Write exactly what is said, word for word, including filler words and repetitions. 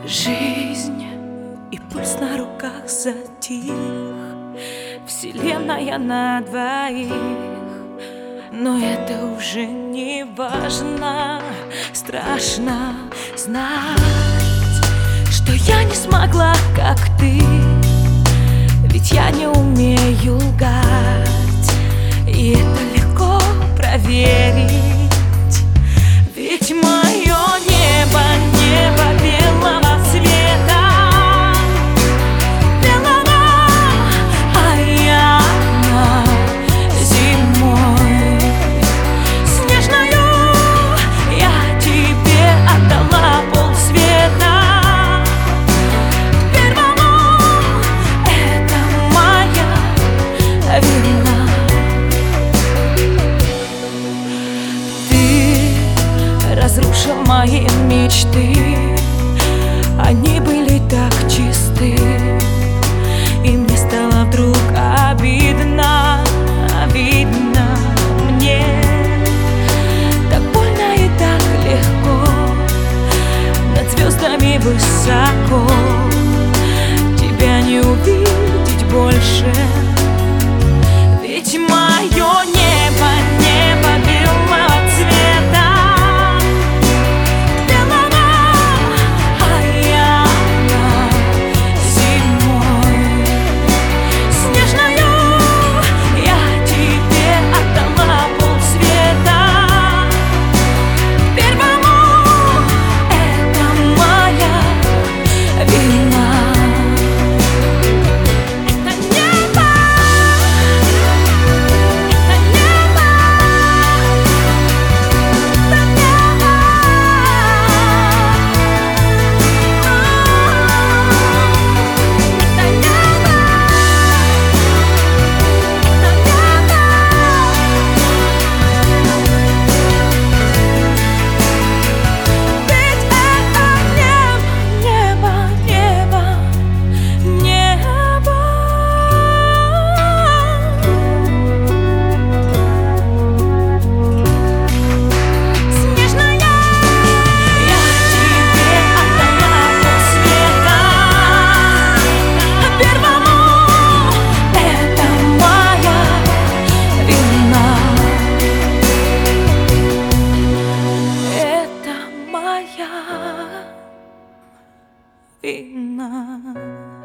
Жизнь и пульс на руках затих, вселенная на двоих. Но это уже не важно, страшно знать, что я не смогла, как ты. Ведь я не умею лгать, и это легко проверить. Ведь мое небо, небо белого цвета, белого, а я зимой снежною. Я тебе отдала полсвета. Первому это моя вина. Разрушил мои мечты, они были так чисты, и мне стало вдруг обидно, обидно мне. Так больно и так легко, над звездами высоко, тебя не увидеть больше. Ведь мое небо, небо белого цвета, вина.